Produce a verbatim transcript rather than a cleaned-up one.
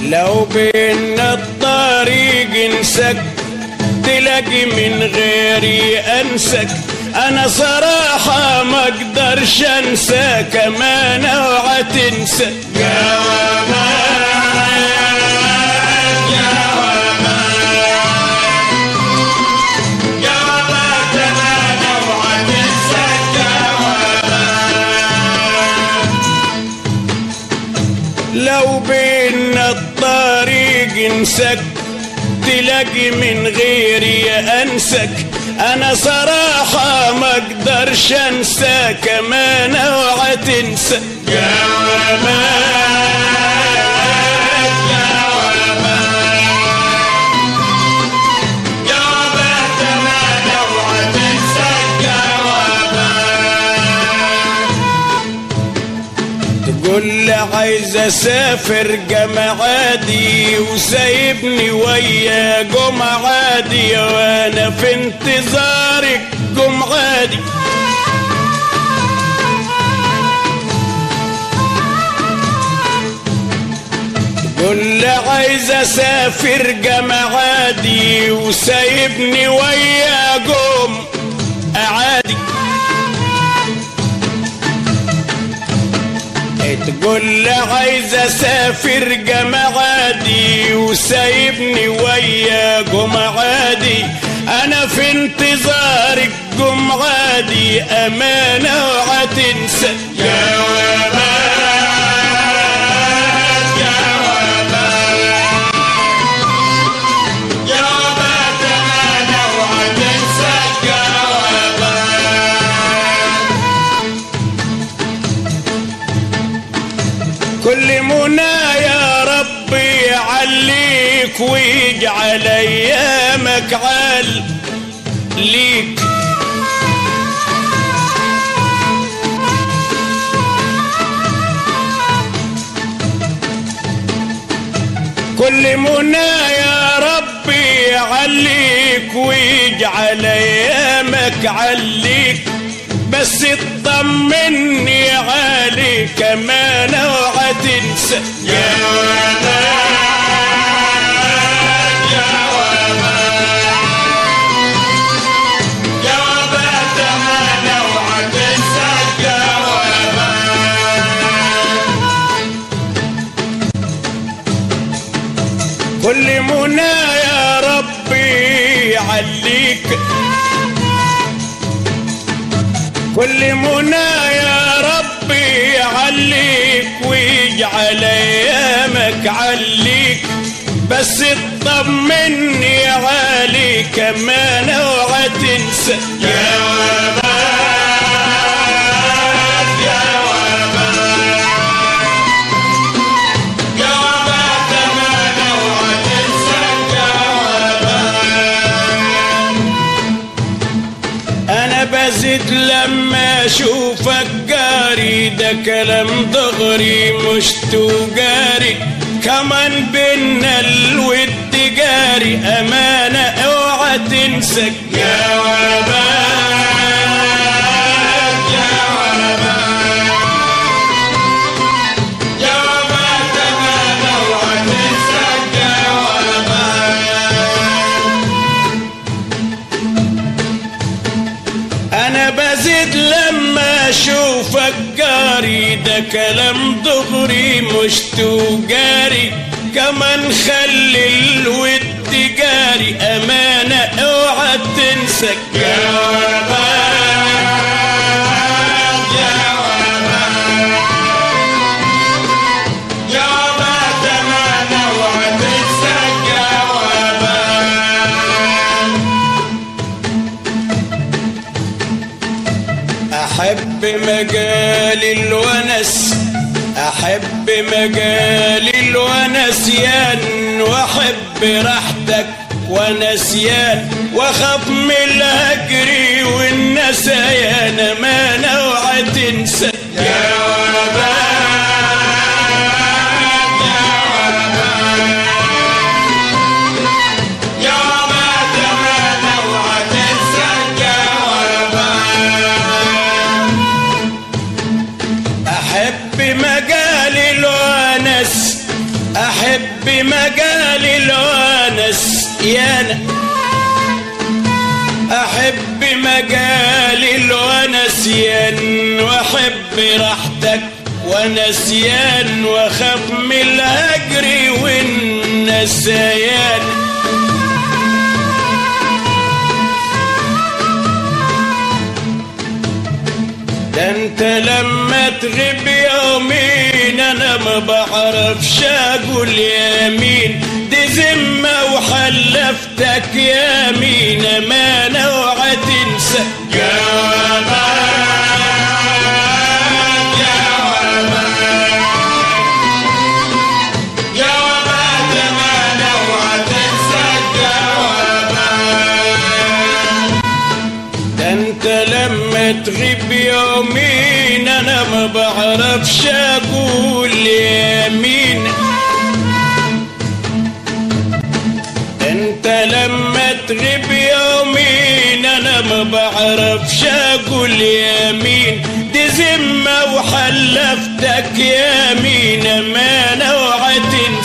لو بينا الطريق انسك تلاقي من غيري انسك. انا صراحة ما اقدرش انساك ما نوعة تنسى لو بينا الطريق انسك تلاقي من غيري انسك. انا صراحة ما اقدرش انساك ما نوعة تنسى يا تقول عايز اسافر جمعادي وسايبني ويا جمعادي وانا في انتظارك جمعادي. تقول عايز اسافر جمعادي وسايبني ويا جمعادي. تقول عايز اسافر جمعادي وسايبني ويا جمعادي. انا في انتظارك جمعادي امانة وهتنسى يا كل منى يا ربي يعليك ويجعل ايامك عال ليك. كل منى يا ربي يعليك ويجعل ايامك عليك. بس اطمني عليك ما نوعة تنسى يا وباء يا وباء يا وباء ما نوعة تنسى يا وباء. كل منى يا ربي يعليك. كل منى يا ربي يعليك ويجعل ايامك عليك. بس اطمني عليك ما نوعة تنسى يا وباء يا وباء يا وباء ما نوعة تنسى يا وباء. انا بزيد لما اشوفك جاري ده كلام دغري مش تجاري. كمان بينا الود جاري امانة اوعى تنسى يا وباء يا وباء يا وباء امانة اوعى تنسى يا وباء. انا بزيد لما اشوفك جاري ده كلام دغري مش تجاري. كمان خلي الود جاري امانة اوعى تنسى يا وباء يا وباء يا وباء امانة اوعى تنسى يا وباء. احب مجال الونس احب مجال الونسيان واحب راحتك ونسيان واخاف من الهجر والنسيان ما نوعة تنسى يا وباء يا وباء يا وباء ما نوعة تنسى يا وباء. احب مجال الونس احب احب مجال الونس يانا، احب مجال الونسيان، واحب راحتك ونسيان، واخاف من الهجر والنسيان. ده انت لما تغيب يومين انا ما بعرفش اقول يمين، دي ذمة وحلفتك يمين امانة اوعى تنسى جوابات جوابات جوابات امانة اوعى تنسى الجوابات. ده انت لما تغيب يومين انا ما بعرفش اقول يمين، انت لما تغيب يومين انا ما بعرفش اقول يمين، دي ذمة وحلفتك يمين امانة اوعى تنسى